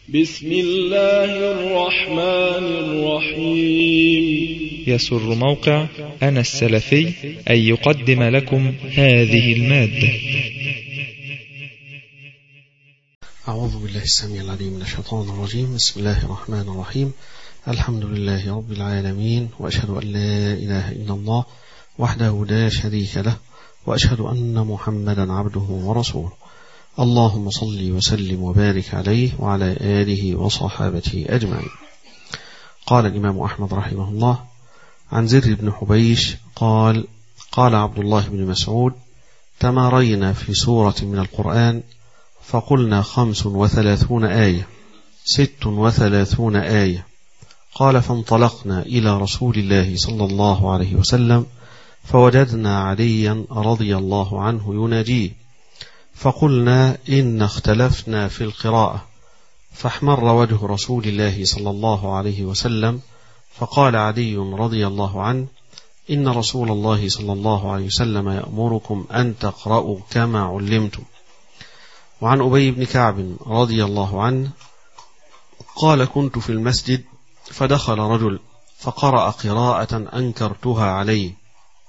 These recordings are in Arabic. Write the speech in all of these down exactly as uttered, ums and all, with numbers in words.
بسم الله الرحمن الرحيم. يسر موقع أنا السلفي أن يقدم لكم هذه المادة. أعوذ بالله السميع العليم من الشيطان الرجيم. بسم الله الرحمن الرحيم. الحمد لله رب العالمين، وأشهد أن لا إله إلا الله وحده لا شريك له، وأشهد أن محمدا عبده ورسوله. اللهم صل وسلم وبارك عليه وعلى آله وصحابته أجمعين. قال الإمام أحمد رحمه الله عن زر بن حبيش قال: قال عبد الله بن مسعود: تمارينا في سورة من القرآن فقلنا خمس وثلاثون آية ست وثلاثون آية. قال: فانطلقنا إلى رسول الله صلى الله عليه وسلم فوجدنا عليا رضي الله عنه يناجيه، فقلنا: إن اختلفنا في القراءة. فاحمر وجه رسول الله صلى الله عليه وسلم، فقال علي رضي الله عنه: إن رسول الله صلى الله عليه وسلم يأمركم أن تقرأوا كما علمتم. وعن أبي بن كعب رضي الله عنه قال: كنت في المسجد فدخل رجل فقرأ قراءة أنكرتها عليه،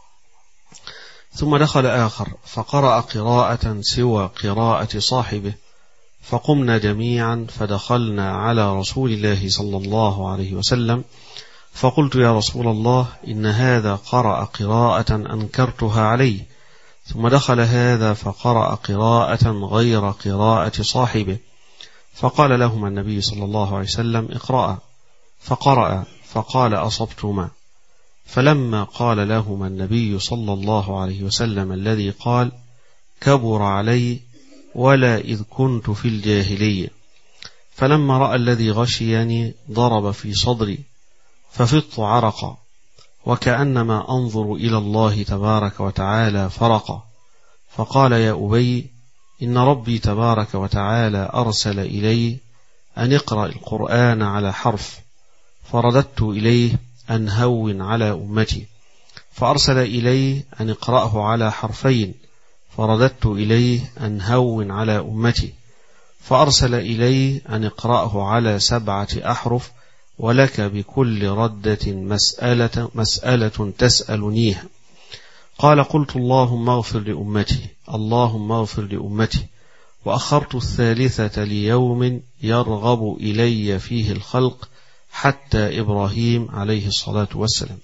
ثم دخل آخر فقرأ قراءة سوى قراءة صاحبه، فقمنا جميعا فدخلنا على رسول الله صلى الله عليه وسلم، فقلت: يا رسول الله، إن هذا قرأ قراءة أنكرتها عليه. ثم دخل هذا فقرأ قراءة غير قراءة صاحبه، فقال لهما النبي صلى الله عليه وسلم: اقرأ. فقرأ فقال: أصبتما. فلما قال لهما النبي صلى الله عليه وسلم الذي قال: كبر علي ولا إذ كنت في الجاهلية. فلما رأى الذي غشيني ضرب في صدري ففضت عرقا، وكأنما أنظر إلى الله تبارك وتعالى فرقا. فقال: يا أبي، إن ربي تبارك وتعالى أرسل إلي أن اقرأ القرآن على حرف، فرددت إليه أن هون على أمتي، فأرسل إليه أن اقرأه على حرفين، فرددت إليه أن هون على أمتي، فأرسل إليه أن اقرأه على سبعة أحرف، ولك بكل ردة مسألة, مسألة تسألنيها. قال: قلت: اللهم اغفر لأمتي، اللهم اغفر لأمتي. وأخرت الثالثة ليوم يرغب إلي فيه الخلق، حتى إبراهيم عليه الصلاة والسلام.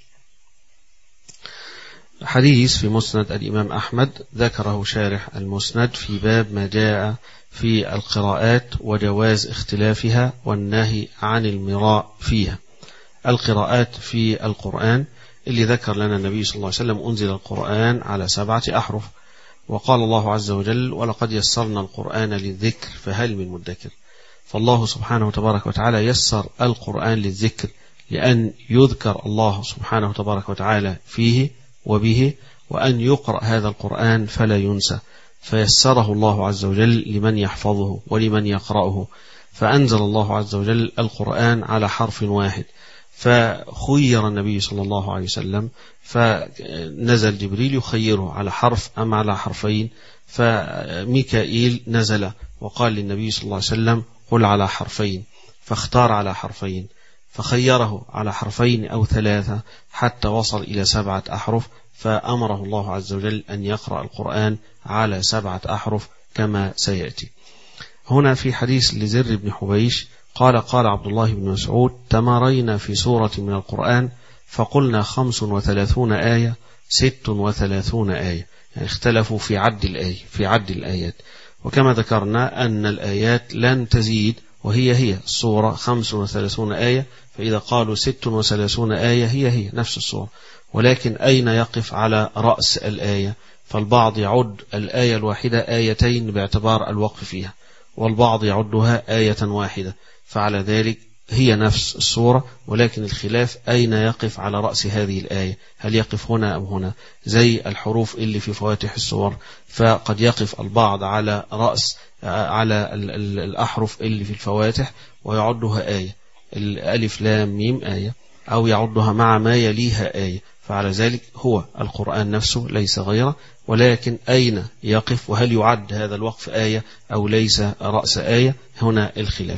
حديث في مسند الإمام أحمد، ذكره شارح المسند في باب ما جاء في القراءات وجواز اختلافها والنهي عن المراء فيها. القراءات في القرآن اللي ذكر لنا النبي صلى الله عليه وسلم: أنزل القرآن على سبعة أحرف، وقال الله عز وجل: ولقد يسرنا القرآن للذكر فهل من مدكر. فالله سبحانه وتبارك وتعالى يسر القرآن للذكر لأن يذكر الله سبحانه وتبارك وتعالى فيه وبه، وأن يقرأ هذا القرآن فلا ينسى، فيسره الله عز وجل لمن يحفظه ولمن يقرأه. فأنزل الله عز وجل القرآن على حرف واحد، فخير النبي صلى الله عليه وسلم، فنزل جبريل يخيره على حرف أم على حرفين، فميكائيل نزل وقال للنبي صلى الله عليه وسلم: قل على حرفين، فاختار على حرفين، فخيره على حرفين أو ثلاثة حتى وصل إلى سبعة أحرف، فأمره الله عز وجل أن يقرأ القرآن على سبعة أحرف كما سيأتي. هنا في حديث لزر بن حبيش قال: قال عبد الله بن مسعود: تمارينا في سورة من القرآن فقلنا خمس وثلاثون آية ست وثلاثون آية، يعني اختلفوا في عد الآية في عد الآيات. وكما ذكرنا أن الآيات لن تزيد، وهي هي السورة خمس وثلاثون آية، فإذا قالوا ست وثلاثون آية هي هي نفس السورة، ولكن أين يقف على رأس الآية؟ فالبعض يعد الآية الواحدة آيتين باعتبار الوقف فيها، والبعض يعدها آية واحدة، فعلى ذلك هي نفس السورة، ولكن الخلاف أين يقف على رأس هذه الآية، هل يقف هنا أم هنا؟ زي الحروف اللي في فواتح السور، فقد يقف البعض على رأس على الأحرف اللي في الفواتح ويعدها آية، الألف لام ميم آية، أو يعدها مع ما يليها آية، فعلى ذلك هو القرآن نفسه ليس غيره، ولكن أين يقف وهل يعد هذا الوقف آية أو ليس رأس آية؟ هنا الخلاف.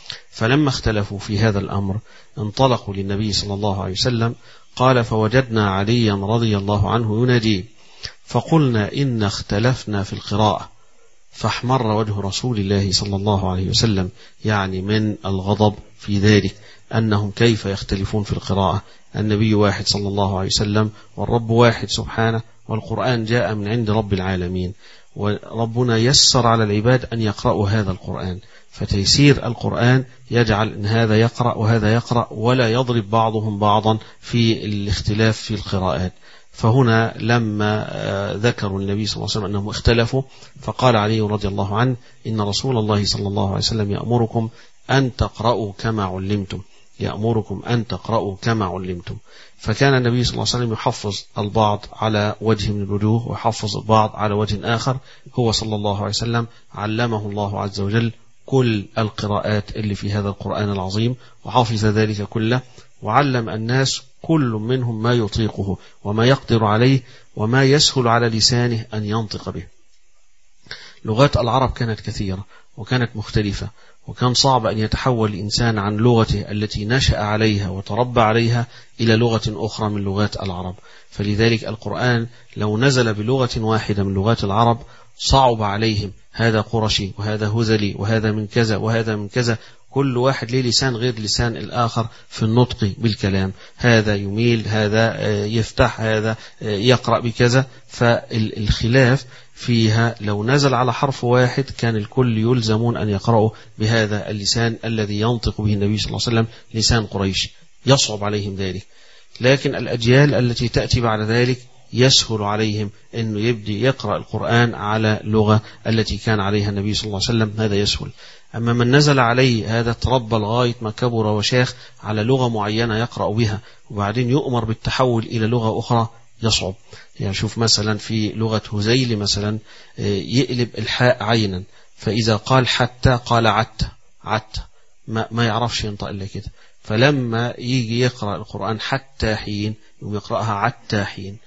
فلما اختلفوا في هذا الأمر انطلقوا للنبي صلى الله عليه وسلم. قال فوجدنا عليا رضي الله عنه ينادي فقلنا إن اختلفنا في القراءة، فاحمر وجه رسول الله صلى الله عليه وسلم، يعني من الغضب في ذلك أنهم كيف يختلفون في القراءة، النبي واحد صلى الله عليه وسلم والرب واحد سبحانه، والقرآن جاء من عند رب العالمين، وربنا يسر على العباد أن يقرأوا هذا القرآن، فتيسير القرآن يجعل أن هذا يقرأ وهذا يقرأ ولا يضرب بعضهم بعضا في الاختلاف في القراءات. فهنا لما ذكروا النبي صلى الله عليه وسلم أنهم اختلفوا فقال علي رضي الله عنه إن رسول الله صلى الله عليه وسلم يأمركم أن تقرأوا كما علمتم، يأمركم أن تقرأوا كما علمتم. فكان النبي صلى الله عليه وسلم يحفظ البعض على وجه من الوجوه ويحفظ البعض على وجه آخر. هو صلى الله عليه وسلم علمه الله عز وجل كل القراءات اللي في هذا القرآن العظيم وحافظ ذلك كله، وعلم الناس كل منهم ما يطيقه وما يقدر عليه وما يسهل على لسانه أن ينطق به. لغات العرب كانت كثيرة وكانت مختلفة، وكان صعب أن يتحول الإنسان عن لغته التي نشأ عليها وتربى عليها إلى لغة أخرى من لغات العرب. فلذلك القرآن لو نزل بلغة واحدة من لغات العرب صعب عليهم، هذا قرشي وهذا هذلي وهذا من كذا وهذا من كذا، كل واحد له لسان غير لسان الآخر في النطق بالكلام، هذا يميل، هذا يفتح، هذا يقرأ بكذا. فالخلاف فيها لو نزل على حرف واحد كان الكل يلزمون أن يقرأوا بهذا اللسان الذي ينطق به النبي صلى الله عليه وسلم، لسان قريش، يصعب عليهم ذلك. لكن الأجيال التي تأتي بعد ذلك يسهل عليهم أنه يبدي يقرأ القرآن على لغة التي كان عليها النبي صلى الله عليه وسلم، هذا يسهل. أما من نزل عليه هذا تربى لغاية ما كبر وشاخ على لغة معينة يقرأ بها وبعدين يؤمر بالتحول إلى لغة أخرى يصعب. يعني شوف مثلا في لغة هذيل مثلا يقلب الحاء عينا، فإذا قال حتى قال عت عت، ما, ما يعرفش ينطق إلا كده. فلما يجي يقرأ القرآن حتى حين يقرأها عتى حين،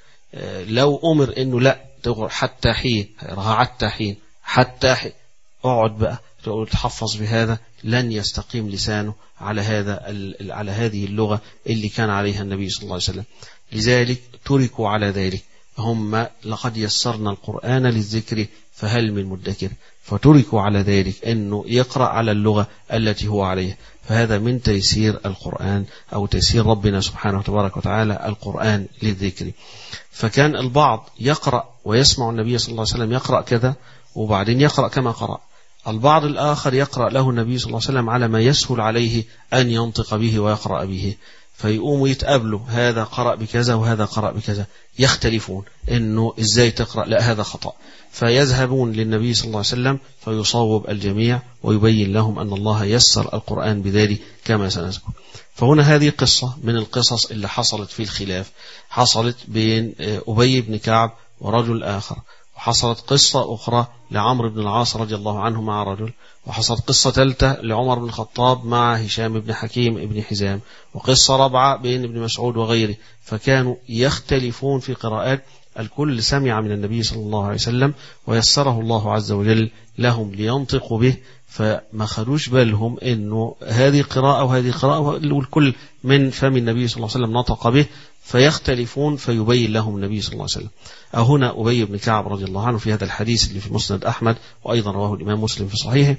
لو أمر إنه لا تقرأ حتى حين يقرأها عتى حين حتى حين، اقعد بقى تقول تحفظ بهذا، لن يستقيم لسانه على هذا على هذه اللغة اللي كان عليها النبي صلى الله عليه وسلم. لذلك تركوا على ذلك، هم لقد يسرنا القرآن للذكر فهل من مدكر، فتركوا على ذلك أنه يقرأ على اللغة التي هو عليها. فهذا من تيسير القرآن أو تيسير ربنا سبحانه وتبارك وتعالى القرآن للذكر. فكان البعض يقرأ ويسمع النبي صلى الله عليه وسلم يقرأ كذا وبعدين يقرأ كما قرأ، البعض الآخر يقرأ له النبي صلى الله عليه وسلم على ما يسهل عليه أن ينطق به ويقرأ به، فيقوموا يتقابلوا، هذا قرأ بكذا وهذا قرأ بكذا، يختلفون إنه إزاي تقرأ، لا هذا خطأ، فيذهبون للنبي صلى الله عليه وسلم فيصوب الجميع ويبين لهم أن الله يسر القرآن بذلك كما سنذكر. فهنا هذه قصة من القصص اللي حصلت في الخلاف، حصلت بين أبي بن كعب ورجل آخر، وحصلت قصة أخرى لعمرو بن العاص رضي الله عنه مع رجل، وحصلت قصة ثالثة لعمر بن الخطاب مع هشام بن حكيم بن حزام، وقصة رابعة بين ابن مسعود وغيره. فكانوا يختلفون في قراءات، الكل سمع من النبي صلى الله عليه وسلم ويسره الله عز وجل لهم لينطقوا به، فما خدوش بالهم انه هذه قراءة وهذه قراءة، والكل من فم النبي صلى الله عليه وسلم نطق به، فيختلفون فيبين لهم النبي صلى الله عليه وسلم. هنا أبي بن كعب رضي الله عنه في هذا الحديث اللي في مسند أحمد وأيضا رواه الإمام مسلم في صحيحه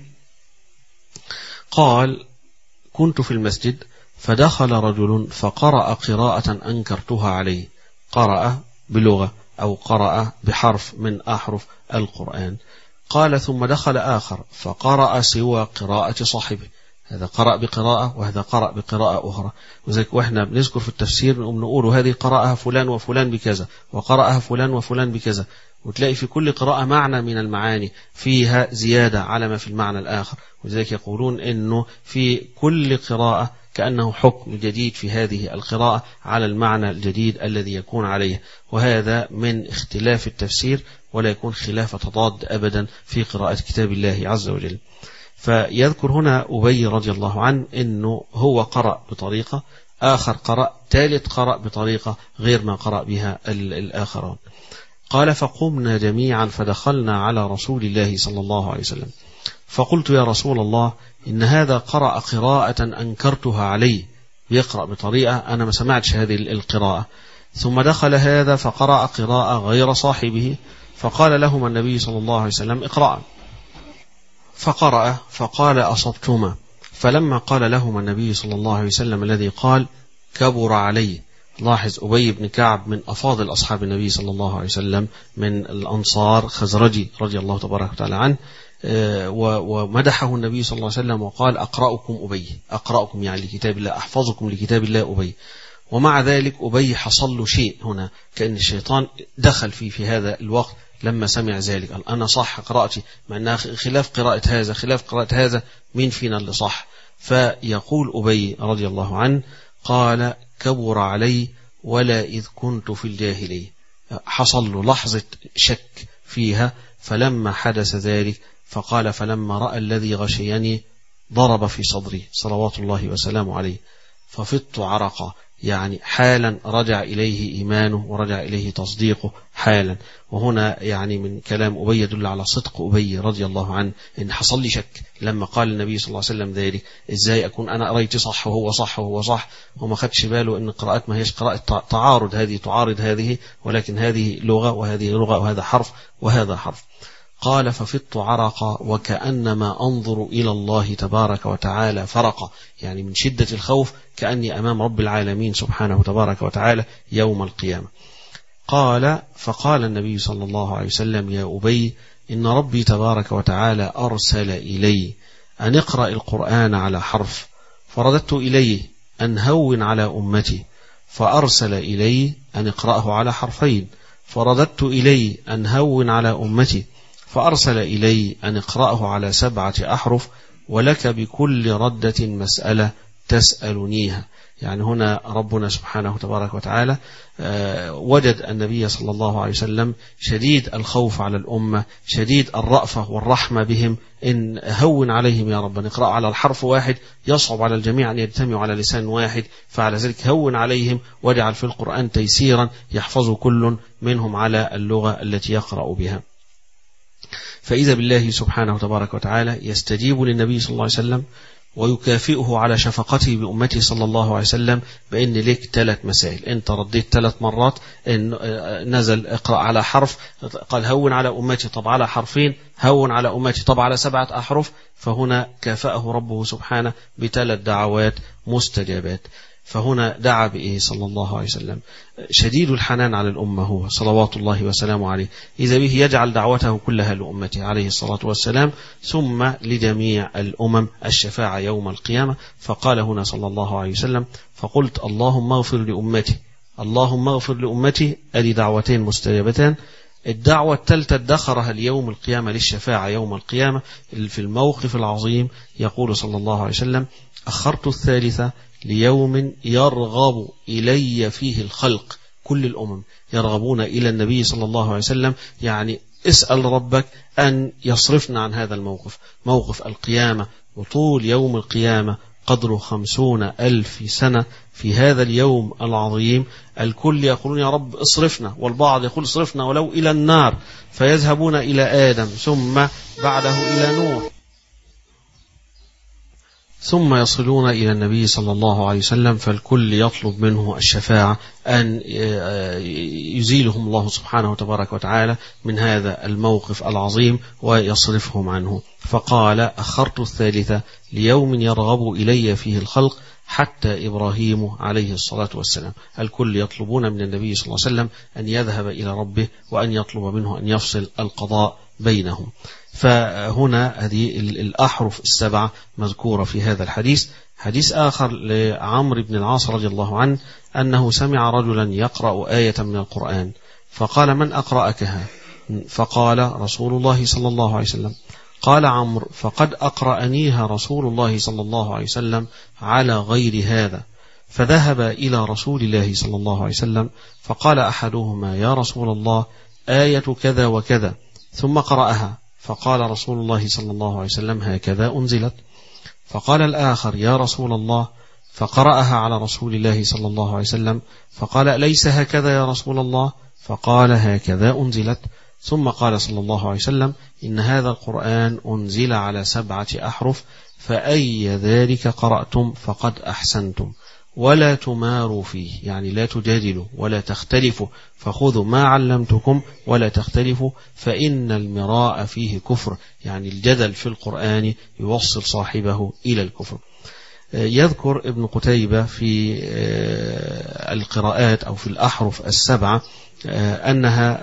قال: كنت في المسجد فدخل رجل فقرأ قراءة أنكرتها عليه، قرأ بلغة أو قرأ بحرف من أحرف القرآن. قال: ثم دخل آخر فقرأ سوى قراءة صاحبه، هذا قرأ بقراءة وهذا قرأ بقراءة أخرى. وذلك وإحنا بنذكر في التفسير نقوم نقول هذه قرأها فلان وفلان بكذا وقرأها فلان وفلان بكذا، وتلاقي في كل قراءة معنى من المعاني فيها زيادة على ما في المعنى الآخر. وذلك يقولون إنه في كل قراءة كأنه حكم جديد في هذه القراءة على المعنى الجديد الذي يكون عليه، وهذا من اختلاف التفسير ولا يكون خلاف تضاد أبدا في قراءة كتاب الله عز وجل. فيذكر هنا أبي رضي الله عنه أنه هو قرأ بطريقة، آخر قرأ، ثالث قرأ بطريقة غير ما قرأ بها الآخرون. قال: فقمنا جميعا فدخلنا على رسول الله صلى الله عليه وسلم، فقلت: يا رسول الله، إن هذا قرأ قراءة أنكرتها عليه، يقرأ بطريقة أنا ما سمعتش هذه القراءة. ثم دخل هذا فقرأ قراءة غير صاحبه، فقال لهما النبي صلى الله عليه وسلم اقرأ، فقرأ فقال أصبتما. فلما قال لهما النبي صلى الله عليه وسلم الذي قال كبر عليه، لاحظ أبي بن كعب من أفاضل أصحاب النبي صلى الله عليه وسلم من الأنصار، خزرجي رضي الله تبارك وتعالى عنه، ومدحه النبي صلى الله عليه وسلم وقال أقرأكم أبي، أقرأكم يعني لكتاب الله، أحفظكم لكتاب الله أبي. ومع ذلك أبي حصل له شيء هنا، كأن الشيطان دخل فيه في هذا الوقت لما سمع ذلك، قال أنا صح قراءتي، مع أنها خلاف قراءة هذا خلاف قراءة هذا، مين فينا اللي صح؟ فيقول أبي رضي الله عنه قال كبر علي ولا إذ كنت في الجاهلية، حصل له لحظة شك فيها. فلما حدث ذلك فقال فلما رأى الذي غشيني ضرب في صدري صلوات الله وسلامه عليه ففضت عرقا، يعني حالا رجع إليه إيمانه ورجع إليه تصديقه حالا. وهنا يعني من كلام أبي يدل على صدق أبي رضي الله عنه، إن حصل لي شك لما قال النبي صلى الله عليه وسلم ذلك، إزاي أكون أنا قريت صح وهو صح وهو صح، وما خدش باله إن قراءات ما هيش قراءة تعارض، هذه تعارض هذه، ولكن هذه لغة وهذه لغة وهذا حرف وهذا حرف. قال ففضت عرقا وكأنما أنظر إلى الله تبارك وتعالى فرقا، يعني من شدة الخوف كأني أمام رب العالمين سبحانه تبارك وتعالى يوم القيامة. قال فقال النبي صلى الله عليه وسلم يا أبي إن ربي تبارك وتعالى أرسل إلي أن اقرأ القرآن على حرف، فرددت إليه أن هون على أمتي، فأرسل إلي أن اقرأه على حرفين، فرددت إليه أن هون على أمتي، فأرسل إلي أن اقرأه على سبعة أحرف، ولك بكل ردة مسألة تسألنيها. يعني هنا ربنا سبحانه تبارك وتعالى وجد النبي صلى الله عليه وسلم شديد الخوف على الأمة، شديد الرأفة والرحمة بهم، إن هون عليهم يا رب، نقرأ على الحرف واحد يصعب على الجميع أن يجتمعوا على لسان واحد، فعلى ذلك هون عليهم واجعل في القرآن تيسيرا يحفظ كل منهم على اللغة التي يقرأ بها. فإذا بالله سبحانه تبارك وتعالى يستجيب للنبي صلى الله عليه وسلم ويكافئه على شفقته بأمته صلى الله عليه وسلم بأن لك ثلاث مسائل، أنت رديت ثلاث مرات، إن نزل اقرأ على حرف، قال هون على أمتي، طب على حرفين، هون على أمتي، طب على سبعة أحرف، فهنا كافأه ربه سبحانه بثلاث دعوات مستجابات. فهنا دعا بإيه صلى الله عليه وسلم؟ شديد الحنان على الأمة هو صلوات الله وسلامه عليه، إذا به يجعل دعوته كلها لأمته عليه الصلاة والسلام، ثم لجميع الأمم الشفاعة يوم القيامة. فقال هنا صلى الله عليه وسلم فقلت اللهم اغفر لأمتي، اللهم اغفر لأمتي، أدي دعوتين مستجابتان. الدعوة الثالثة ادخرها اليوم القيامة للشفاعة يوم القيامة في الموقف العظيم. يقول صلى الله عليه وسلم أخرت الثالثة ليوم يرغب إلي فيه الخلق، كل الأمم يرغبون إلى النبي صلى الله عليه وسلم، يعني اسأل ربك أن يصرفنا عن هذا الموقف، موقف القيامة، وطول يوم القيامة قدره خمسون ألف سنة. في هذا اليوم العظيم الكل يقولون يا رب اصرفنا، والبعض يقول اصرفنا ولو إلى النار، فيذهبون إلى آدم، ثم بعده إلى نوح، ثم يصلون إلى النبي صلى الله عليه وسلم، فالكل يطلب منه الشفاعة أن يزيلهم الله سبحانه وتبارك وتعالى من هذا الموقف العظيم ويصرفهم عنه. فقال أخرت الثالثة ليوم يرغب إلي فيه الخلق حتى إبراهيم عليه الصلاة والسلام. الكل يطلبون من النبي صلى الله عليه وسلم أن يذهب إلى ربه وأن يطلب منه أن يفصل القضاء بينهم. فهنا هذه الأحرف السبعة مذكورة في هذا الحديث. حديث آخر لعمرو بن العاص رضي الله عنه أنه سمع رجلا يقرأ آية من القرآن، فقال من أقرأكها؟ فقال رسول الله صلى الله عليه وسلم. قال عمرو فقد أقرأنيها رسول الله صلى الله عليه وسلم على غير هذا. فذهب إلى رسول الله صلى الله عليه وسلم فقال أحدهما يا رسول الله آية كذا وكذا، ثم قرأها، فقال رسول الله صلى الله عليه وسلم هكذا أنزلت. فقال الآخر يا رسول الله، فقرأها على رسول الله صلى الله عليه وسلم، فقال ليس هكذا يا رسول الله، فقال هكذا أنزلت. ثم قال صلى الله عليه وسلم إن هذا القرآن أنزل على سبعة أحرف، فأي ذلك قرأتم فقد أحسنتم ولا تماروا فيه، يعني لا تجادلوا ولا تختلفوا، فخذوا ما علمتكم ولا تختلفوا فإن المراء فيه كفر، يعني الجدل في القرآن يوصل صاحبه إلى الكفر. يذكر ابن قتيبة في القراءات أو في الأحرف السبعة أنها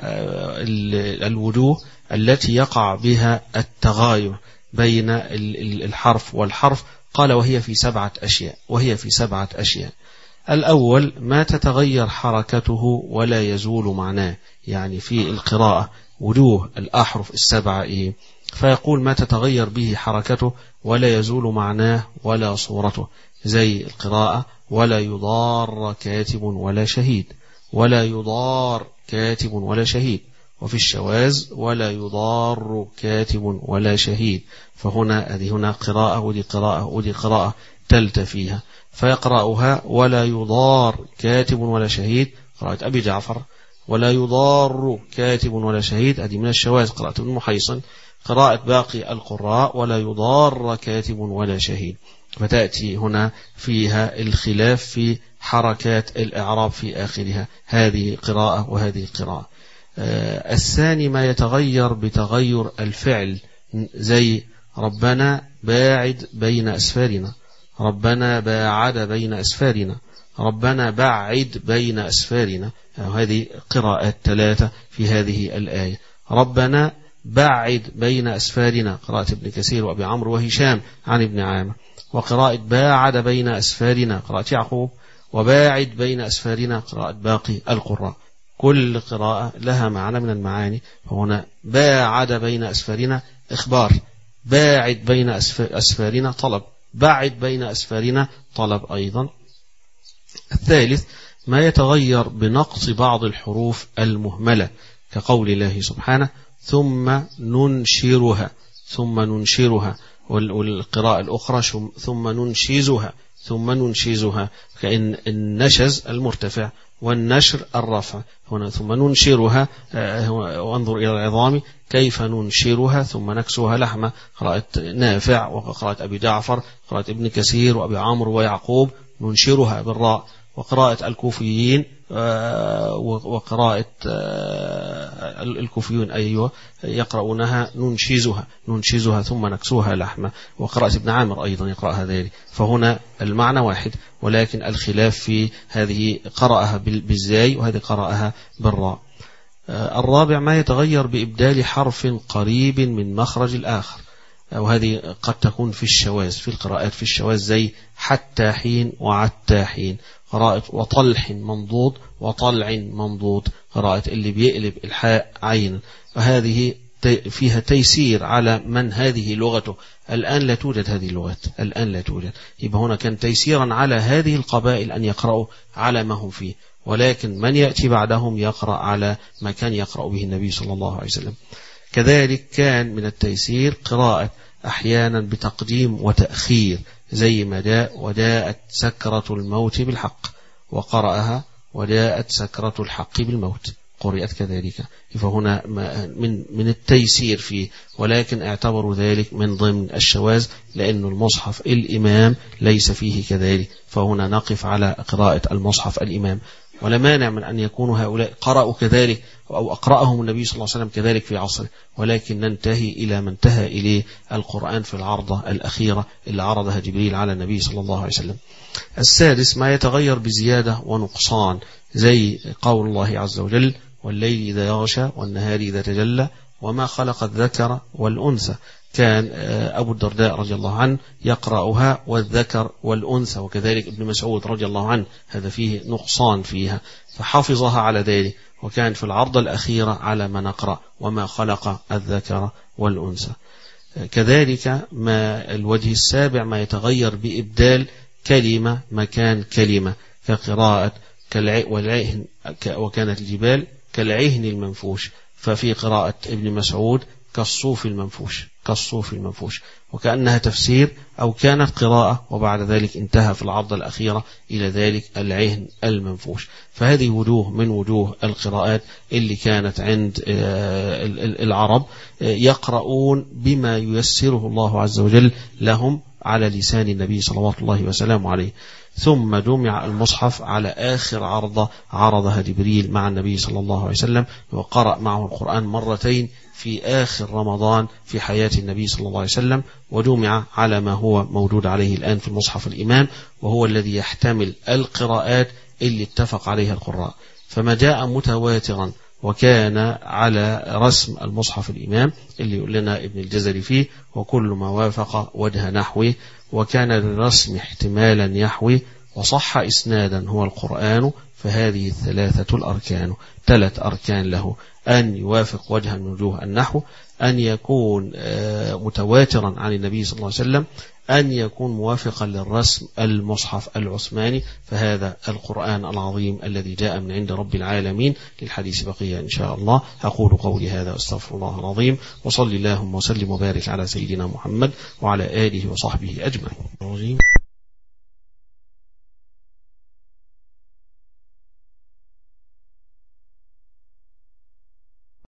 الوجوه التي يقع بها التغاير بين الحرف والحرف، قال وهي في سبعة أشياء وهي في سبعة أشياء. الأول ما تتغير حركته ولا يزول معناه، يعني في القراءة وجوه الأحرف السبعة إيه؟ فيقول ما تتغير به حركته ولا يزول معناه ولا صورته، زي القراءة ولا يضار كاتب ولا شهيد، ولا يضار كاتب ولا شهيد. وفي الشواذ ولا يضار كاتب ولا شهيد، فهنا هذه هنا قراءة ودي قراءة ودي قراءة تلت فيها، فيقرأها ولا يضار كاتب ولا شهيد قراءة أبي جعفر، ولا يضار كاتب ولا شهيد هذه من الشواذ قراءة ابن محيصن. قراءة باقي القراء ولا يضار كاتب ولا شهيد، فتأتي هنا فيها الخلاف في حركات الإعراب في آخرها، هذه قراءة وهذه قراءة. آه الثاني ما يتغير بتغير الفعل، زي ربنا باعد بين أسفارنا، ربنا باعد بين أسفارنا، ربنا بعد بين أسفارنا، هذه قراءات ثلاثة في هذه الآية. ربنا بعد بين أسفارنا قراءة ابن كثير وأبي عمرو وهشام عن ابن عامر، وقراءة باعد بين أسفارنا قراءة يعقوب، وباعد بين أسفارنا قراءة باقي القراء. كل قراءة لها معنى من المعاني، فهنا باعد بين أسفارنا إخبار، باعد بين أسفارنا طلب، بعد بين أسفارنا طلب أيضا. الثالث ما يتغير بنقص بعض الحروف المهملة، كقول الله سبحانه ثم ننشرها، ثم ننشرها، والقراءة الأخرى ثم ننشزها، ثم ننشزها، كأن النشز المرتفع والنشر الرفع، هنا ثم ننشرها، وانظر إلى العظام كيف ننشرها ثم نكسوها لحمة، قراءة نافع وقراءة أبي جعفر، قراءة ابن كثير وأبي عمرو ويعقوب ننشرها بالراء، وقراءة الكوفيين وقراءة الكوفيون أيوة يقرؤونها ننشزها، ننشزها ثم نكسوها لحمة، وقراءة ابن عامر أيضا يقرأها ذلك. فهنا المعنى واحد، ولكن الخلاف في هذه قرأها بالزاي وهذه قرأها بالراء. الرابع ما يتغير بإبدال حرف قريب من مخرج الآخر، وهذه قد تكون في الشواذ، في القراءات في الشواذ، زي حتى حين وعتى حين، قراءة وطلح منضود وطلع منضود، قراءة اللي بيقلب الحاء عين، وهذه فيها تيسير على من هذه لغته. الآن لا توجد هذه اللغات، الآن لا توجد، يبقى هنا كان تيسيرا على هذه القبائل أن يقرأوا على ما هم فيه، ولكن من يأتي بعدهم يقرأ على ما كان يقرأ به النبي صلى الله عليه وسلم. كذلك كان من التيسير قراءة أحيانا بتقديم وتأخير، زي ما جاء وجاءت سكرة الموت بالحق، وقرأها وجاءت سكرة الحق بالموت، قرأت كذلك. فهنا من من التيسير فيه، ولكن اعتبروا ذلك من ضمن الشواذ، لأن المصحف الإمام ليس فيه كذلك، فهنا نقف على قراءة المصحف الإمام. ولا مانع من أن يكونوا هؤلاء قرأوا كذلك أو أقرأهم النبي صلى الله عليه وسلم كذلك في عصره، ولكن ننتهي إلى ما انتهى إليه القرآن في العرضة الأخيرة اللي عرضها جبريل على النبي صلى الله عليه وسلم. السادس ما يتغير بزيادة ونقصان، زي قول الله عز وجل والليل إذا يغشى والنهار إذا تجلى وما خلق الذكر والأنثى، كان أبو الدرداء رضي الله عنه يقرأها والذكر والأنثى، وكذلك ابن مسعود رضي الله عنه هذا فيه نقصان فيها فحفظها على ذلك، وكان في العرض الأخيرة على ما نقرأ وما خلق الذكر والأنثى. كذلك ما الوجه السابع ما يتغير بإبدال كلمة مكان كلمة، كقراءة والعهن وكانت الجبال كالعهن المنفوش، ففي قراءة ابن مسعود كالصوف المنفوش، كالصوف المنفوش، وكأنها تفسير أو كانت قراءة وبعد ذلك انتهى في العرض الأخيرة إلى ذلك العهن المنفوش. فهذه وجوه من وجوه القراءات اللي كانت عند العرب، يقرؤون بما ييسره الله عز وجل لهم على لسان النبي صلوات الله وسلامه عليه. ثم جمع المصحف على آخر عرضة عرضها جبريل مع النبي صلى الله عليه وسلم، وقرأ معه القرآن مرتين في آخر رمضان في حياة النبي صلى الله عليه وسلم، وجمع على ما هو موجود عليه الآن في المصحف الإمام، وهو الذي يحتمل القراءات اللي اتفق عليها القراء. فما جاء متواترا وكان على رسم المصحف الإمام اللي يقول لنا ابن الجزري فيه: وكل ما وافق وجه نحوه، وكان للرسم احتمالا يحوي، وصح إسنادا هو القرآن، فهذه الثلاثة الأركان. ثلاث أركان له: أن يوافق وجه من وجوه النحو، أن يكون متواترا عن النبي صلى الله عليه وسلم، أن يكون موافقا للرسم المصحف العثماني، فهذا القرآن العظيم الذي جاء من عند رب العالمين. للحديث بقية إن شاء الله. أقول قولي هذا واستغفر الله العظيم، وصلي اللهم وسلم وبارك على سيدنا محمد وعلى آله وصحبه أجمعين.